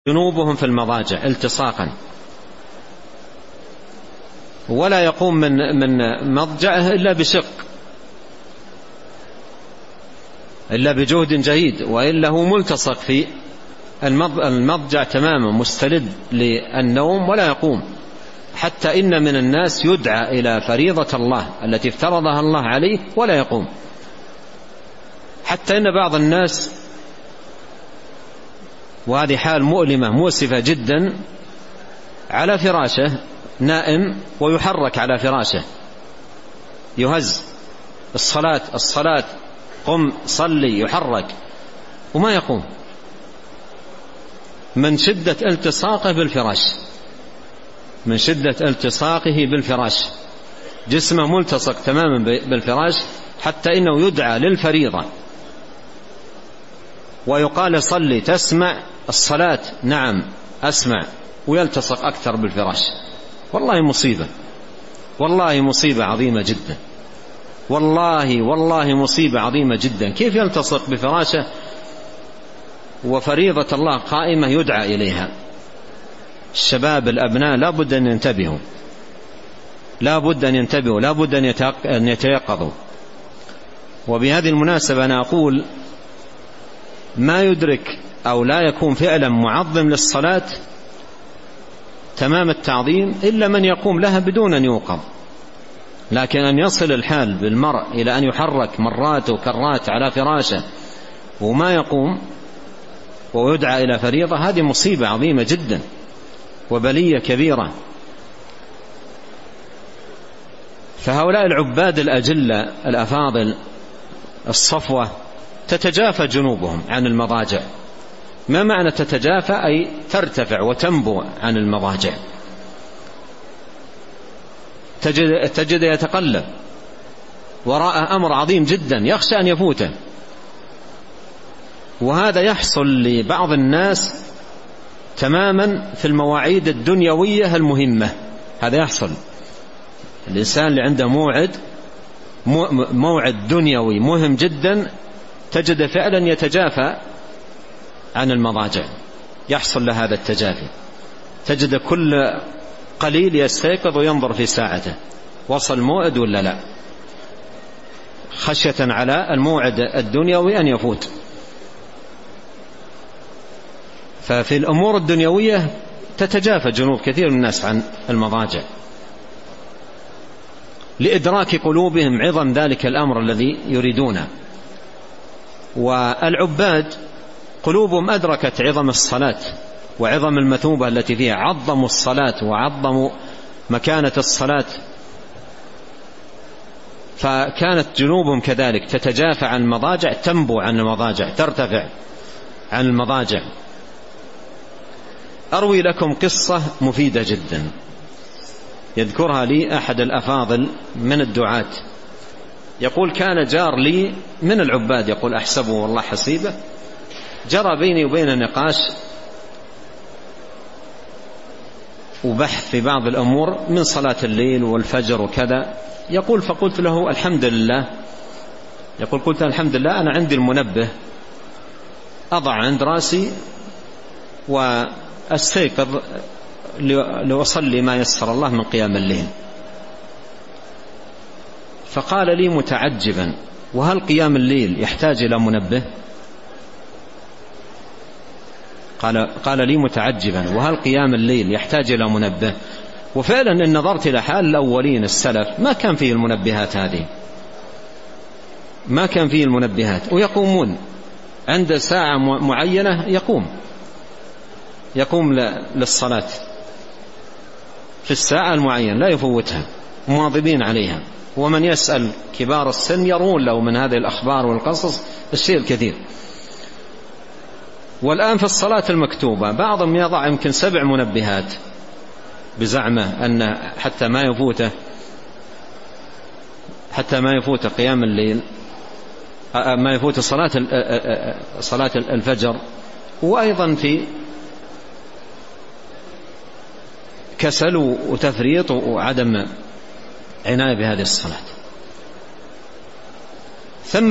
جنوبهم في المضاجع التصاقا، ولا يقوم من مضجعه إلا بشق، إلا بجهد جهيد، وإلا هو ملتصق في المضجع تماما مستلد للنوم ولا يقوم. حتى إن من الناس يدعى إلى فريضة الله التي افترضها الله عليه ولا يقوم. حتى إن بعض الناس، وهذه حال مؤلمة مؤسفة جدا، على فراشه نائم ويحرك على فراشه، يهز الصلاة قم صلي، يحرك وما يقوم من شدة التصاقه بالفراش، من شدة التصاقه بالفراش، جسمه ملتصق تماما بالفراش، حتى إنه يدعى للفريضة ويقال صلي تسمع الصلاة؟ نعم أسمع، ويلتصق أكثر بالفراش. والله مصيبة، والله مصيبة عظيمة جدا، والله مصيبة عظيمة جدا. كيف يلتصق بفراشه وفريضة الله قائمة يدعى إليها؟ الشباب الأبناء لا بد أن ينتبهوا، لا بد أن ينتبهوا، لا بد أن يتيقظوا. وبهذه المناسبة أنا أقول ما يدرك أو لا يكون فعلا معظم للصلاة تمام التعظيم إلا من يقوم لها بدون أن يوقظ. لكن أن يصل الحال بالمرء إلى أن يحرك مرات وكرات على فراشه وما يقوم ويدعى إلى فريضة، هذه مصيبة عظيمة جدا وبلية كبيرة. فهؤلاء العباد الأجلة الأفاضل الصفوة تتجافى جنوبهم عن المضاجع. ما معنى تتجافى؟ أي ترتفع وتنبو عن المضاجع. تجد يتقلب وراء أمر عظيم جدا يخشى أن يفوته. وهذا يحصل لبعض الناس تماما في المواعيد الدنيوية المهمة. هذا يحصل الإنسان اللي عنده موعد دنيوي مهم جدا، تجد فعلا يتجافى عن المضاجع، يحصل له هذا التجافي. تجد كل قليل يستيقظ وينظر في ساعته وصل موعد ولا لا، خشية على الموعد الدنيوي أن يفوت. ففي الأمور الدنيوية تتجافى جنوب كثير من الناس عن المضاجع لإدراك قلوبهم عظم ذلك الأمر الذي يريدونه. والعباد قلوبهم أدركت عظم الصلاة وعظم المثوبة التي فيها، عظموا الصلاة وعظموا مكانة الصلاة، فكانت جنوبهم كذلك تتجافى عن المضاجع، تنبو عن المضاجع، ترتفع عن المضاجع. أروي لكم قصة مفيدة جدا يذكرها لي أحد الأفاضل من الدعاة. يقول كان جار لي من العباد، يقول أحسبه والله حسيبه، جرى بيني وبين نقاش وبحث في بعض الأمور من صلاة الليل والفجر وكذا. يقول فقلت له الحمد لله، يقول قلت الحمد لله أنا عندي المنبه أضع عند رأسي وأستيقظ لأصلي ما يسر الله من قيام الليل. فقال لي متعجبا وهل قيام الليل يحتاج إلى منبه؟ قال لي متعجبا وهل قيام الليل يحتاج إلى منبه؟ وفعلا إن نظرت إلى حال الأولين السلف ما كان فيه المنبهات هذه، ما كان فيه المنبهات، ويقومون عند ساعة معينة يقوم للصلاة في الساعة المعينة لا يفوتها، مواظبين عليها. ومن يسأل كبار السن يرون له من هذه الأخبار والقصص الشيء الكثير. والآن في الصلاة المكتوبة بعضهم يضع يمكن 7 منبهات بزعمه أن حتى ما يفوت قيام الليل، ما يفوت صلاة الفجر. وأيضا في كسل وتفريط وعدم عناية بهذه الصلاة.